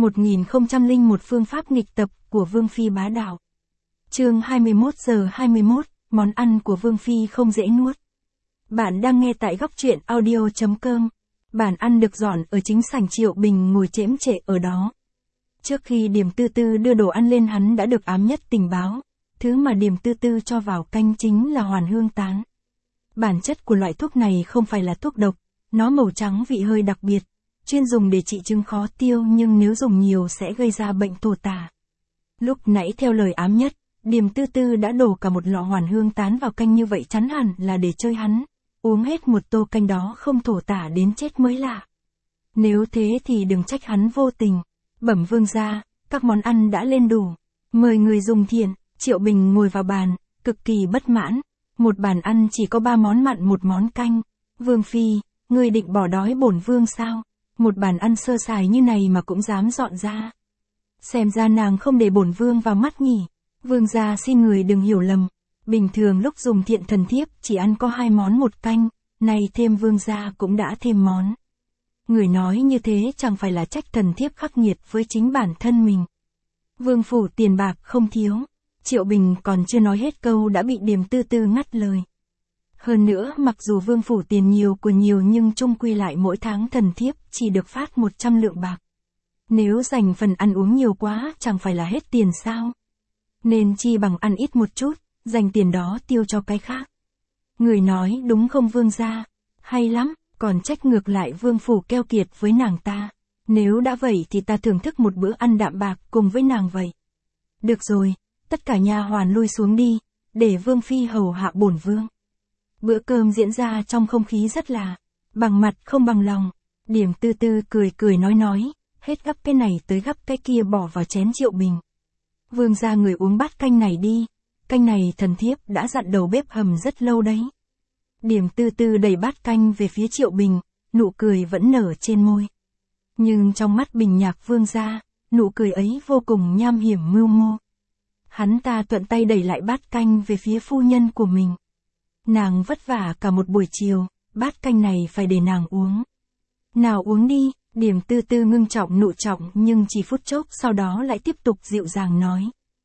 1001 phương pháp nghịch tập của Vương Phi bá đạo. Chương 21:21, món ăn của Vương Phi không dễ nuốt. Bạn đang nghe tại góc truyện audio.com. Bàn ăn được dọn ở chính sảnh, Triệu Bình ngồi chễm chệ ở đó. Trước khi Điềm Tư Tư đưa đồ ăn lên, hắn đã được ám nhất tình báo. Thứ mà Điềm Tư Tư cho vào canh chính là hoàn hương tán. Bản chất của loại thuốc này không phải là thuốc độc, nó màu trắng vị hơi đặc biệt, chuyên dùng để trị chứng khó tiêu, nhưng nếu dùng nhiều sẽ gây ra bệnh thổ tả. Lúc nãy theo lời ám nhất, Điềm Tư Tư đã đổ cả một lọ hoàn hương tán vào canh, như vậy chắn hẳn là để chơi hắn. Uống hết một tô canh đó không thổ tả đến chết mới lạ. Nếu thế thì đừng trách hắn vô tình. Bẩm vương gia, các món ăn đã lên đủ. Mời người dùng thiện. Triệu Bình ngồi vào bàn, cực kỳ bất mãn. Một bàn ăn chỉ có 3 món mặn, 1 món canh. Vương Phi, người định bỏ đói bổn vương sao? Một bàn ăn sơ sài như này mà cũng dám dọn ra. Xem ra nàng không để bổn vương vào mắt nhỉ. Vương gia xin người đừng hiểu lầm. Bình thường lúc dùng thiện thần thiếp chỉ ăn có 2 món 1 canh, nay thêm vương gia cũng đã thêm món. Người nói như thế chẳng phải là trách thần thiếp khắc nghiệt với chính bản thân mình. Vương phủ tiền bạc không thiếu. Triệu Bình còn chưa nói hết câu đã bị Điềm Tư Tư ngắt lời. Hơn nữa, mặc dù vương phủ tiền nhiều của nhiều nhưng chung quy lại mỗi tháng thần thiếp chỉ được phát 100 lượng bạc. Nếu dành phần ăn uống nhiều quá chẳng phải là hết tiền sao? Nên chi bằng ăn ít một chút, dành tiền đó tiêu cho cái khác. Người nói đúng không vương gia? Hay lắm, còn trách ngược lại vương phủ keo kiệt với nàng ta. Nếu đã vậy thì ta thưởng thức một bữa ăn đạm bạc cùng với nàng vậy. Được rồi, tất cả nha hoàn lui xuống đi, để Vương Phi hầu hạ bổn vương. Bữa cơm diễn ra trong không khí rất là bằng mặt không bằng lòng. Điềm Tư Tư cười cười nói, hết gắp cái này tới gắp cái kia bỏ vào chén Triệu Bình. Vương gia người uống bát canh này đi, canh này thần thiếp đã dặn đầu bếp hầm rất lâu đấy. Điềm Tư Tư đẩy bát canh về phía Triệu Bình, nụ cười vẫn nở trên môi. Nhưng trong mắt Bình Nhạc vương gia, nụ cười ấy vô cùng nham hiểm mưu mô. Hắn ta thuận tay đẩy lại bát canh về phía phu nhân của mình. Nàng vất vả cả một buổi chiều, bát canh này phải để nàng uống. Nào uống đi. Điềm Tư Tư ngưng trọng nụ trọng nhưng chỉ phút chốc sau đó lại tiếp tục dịu dàng nói.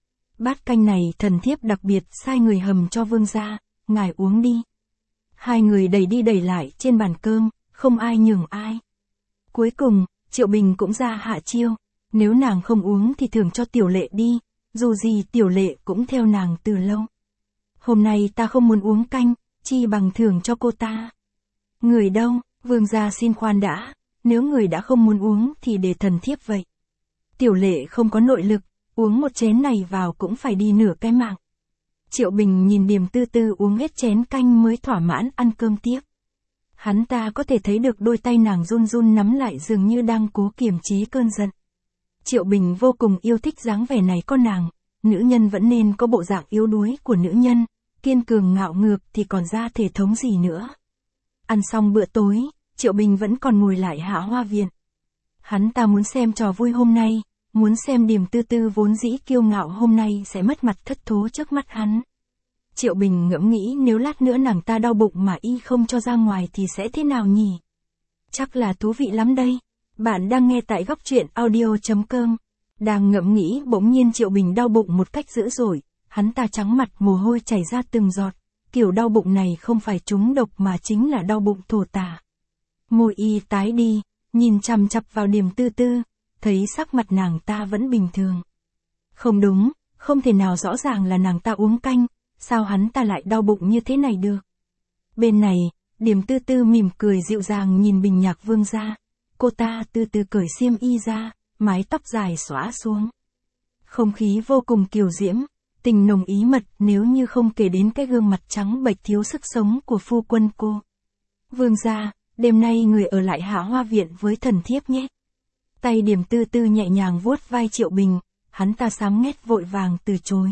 Bát canh này thần thiếp đặc biệt sai người hầm cho vương gia, ngài uống đi. Hai người đẩy đi đẩy lại trên bàn cơm, không ai nhường ai. Cuối cùng, Triệu Bình cũng ra hạ chiêu, nếu nàng không uống thì thưởng cho Tiểu Lệ đi, dù gì Tiểu Lệ cũng theo nàng từ lâu. Hôm nay ta không muốn uống canh, chi bằng thưởng cho cô ta. Người đâu, vương gia xin khoan đã. Nếu người đã không muốn uống thì để thần thiếp vậy. Tiểu Lệ không có nội lực, uống một chén này vào cũng phải đi nửa cái mạng. Triệu Bình nhìn Điềm Tư Tư uống hết chén canh mới thỏa mãn ăn cơm tiếp. Hắn ta có thể thấy được đôi tay nàng run run nắm lại dường như đang cố kiềm chế cơn giận. Triệu Bình vô cùng yêu thích dáng vẻ này con nàng, nữ nhân vẫn nên có bộ dạng yếu đuối của nữ nhân, kiên cường ngạo ngược thì còn ra thể thống gì nữa. Ăn xong bữa tối, Triệu Bình vẫn còn ngồi lại Hạ Hoa Viện. Hắn ta muốn xem trò vui hôm nay, muốn xem Điềm Tư Tư vốn dĩ kiêu ngạo hôm nay sẽ mất mặt thất thố trước mắt hắn. Triệu Bình ngẫm nghĩ nếu lát nữa nàng ta đau bụng mà y không cho ra ngoài thì sẽ thế nào nhỉ? Chắc là thú vị lắm đây. Bạn đang nghe tại góc truyện audio.com. Đang ngẫm nghĩ bỗng nhiên Triệu Bình đau bụng một cách dữ dội, hắn ta trắng mặt mồ hôi chảy ra từng giọt. Kiểu đau bụng này không phải trúng độc mà chính là đau bụng thổ tả. Môi y tái đi, nhìn chằm chằm vào Điềm Tư Tư, thấy sắc mặt nàng ta vẫn bình thường. Không đúng, không thể nào, rõ ràng là nàng ta uống canh, sao hắn ta lại đau bụng như thế này được. Bên này, Điềm Tư Tư mỉm cười dịu dàng nhìn Bình Nhạc vương gia, cô ta từ từ cởi xiêm y ra, mái tóc dài xõa xuống. Không khí vô cùng kiều diễm, tình nồng ý mật nếu như không kể đến cái gương mặt trắng bệch thiếu sức sống của phu quân cô. Vương gia, đêm nay người ở lại Hạ Hoa Viện với thần thiếp nhé. Tay Điềm Tư Tư nhẹ nhàng vuốt vai Triệu Bình, hắn ta sám nghét vội vàng từ chối.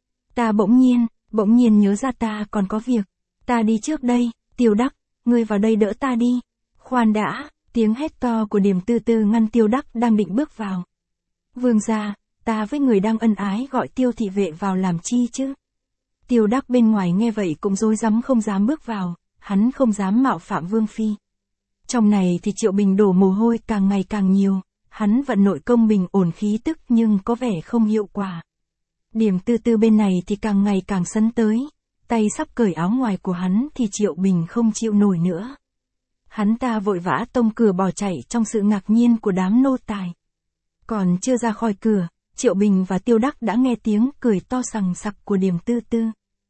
Ta bỗng nhiên nhớ ra ta còn có việc. Ta đi trước đây, Tiêu Đắc, ngươi vào đây đỡ ta đi. Khoan đã, tiếng hét to của Điềm Tư Tư ngăn Tiêu Đắc đang định bước vào. Vương gia, ta với người đang ân ái gọi Tiêu thị vệ vào làm chi chứ? Tiêu Đắc bên ngoài nghe vậy cũng rối rắm không dám bước vào, hắn không dám mạo phạm Vương Phi. Trong này thì Triệu Bình đổ mồ hôi càng ngày càng nhiều, Hắn vận nội công bình ổn khí tức nhưng có vẻ không hiệu quả. Điểm Tư Tư bên này thì càng ngày càng sấn tới, tay sắp cởi áo ngoài của hắn thì Triệu Bình không chịu nổi nữa. Hắn ta vội vã tông cửa bỏ chạy trong sự ngạc nhiên của đám nô tài. Còn chưa ra khỏi cửa, Triệu Bình và Tiêu Đắc đã nghe tiếng cười to sằng sặc của Điểm Tư Tư.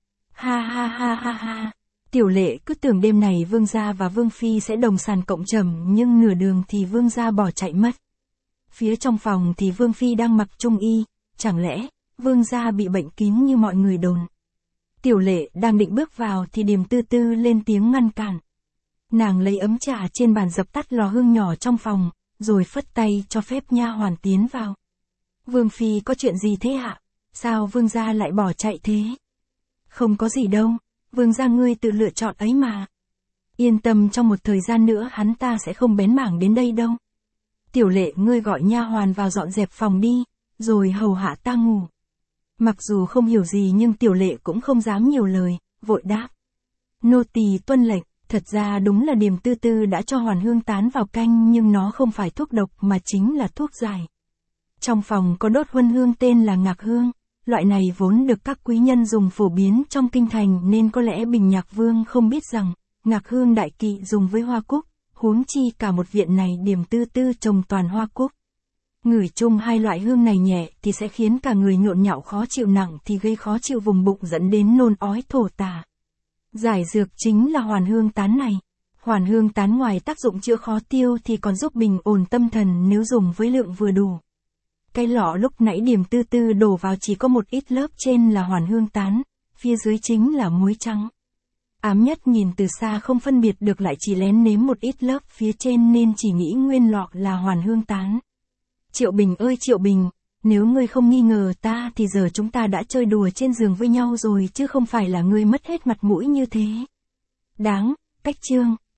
Ha ha ha ha ha. Tiểu Lệ cứ tưởng đêm này Vương gia và Vương phi sẽ đồng sàn cộng trầm, nhưng nửa đường thì Vương gia bỏ chạy mất. Phía trong phòng thì Vương phi đang mặc trung y, chẳng lẽ Vương gia bị bệnh kín như mọi người đồn. Tiểu Lệ đang định bước vào thì Điểm Tư Tư lên tiếng ngăn cản. Nàng lấy ấm trà trên bàn dập tắt lò hương nhỏ trong phòng, rồi phất tay cho phép nha hoàn tiến vào. Vương phi có chuyện gì thế ạ? Sao Vương gia lại bỏ chạy thế? Không có gì đâu, Vương gia ngươi tự lựa chọn ấy mà. Yên tâm, trong một thời gian nữa hắn ta sẽ không bén mảng đến đây đâu. Tiểu Lệ, ngươi gọi nha hoàn vào dọn dẹp phòng đi, rồi hầu hạ ta ngủ. Mặc dù không hiểu gì nhưng Tiểu Lệ cũng không dám nhiều lời, vội đáp. Nô tỳ tuân lệnh. Thật ra đúng là Điểm Tư Tư đã cho hoàn hương tán vào canh, nhưng nó không phải thuốc độc mà chính là thuốc giải. Trong phòng có đốt huân hương tên là ngạc hương, loại này vốn được các quý nhân dùng phổ biến trong kinh thành, nên có lẽ Bình Nhạc Vương không biết rằng, ngạc hương đại kỵ dùng với hoa cúc, huống chi cả một viện này Điểm Tư Tư trồng toàn hoa cúc. Ngửi chung hai loại hương này nhẹ thì sẽ khiến cả người nhộn nhạo, khó chịu, nặng thì gây khó chịu vùng bụng dẫn đến nôn ói thổ tả. Giải dược chính là hoàn hương tán này. Hoàn hương tán ngoài tác dụng chữa khó tiêu thì còn giúp bình ổn tâm thần nếu dùng với lượng vừa đủ. Cái lọ lúc nãy Điểm Tư Tư đổ vào chỉ có một ít, lớp trên là hoàn hương tán, phía dưới chính là muối trắng. Ám Nhất nhìn từ xa không phân biệt được, lại chỉ lén nếm một ít lớp phía trên nên chỉ nghĩ nguyên lọ là hoàn hương tán. Triệu Bình ơi Triệu Bình, nếu ngươi không nghi ngờ ta thì giờ chúng ta đã chơi đùa trên giường với nhau rồi, chứ không phải là ngươi mất hết mặt mũi như thế. Đáng, cách chương.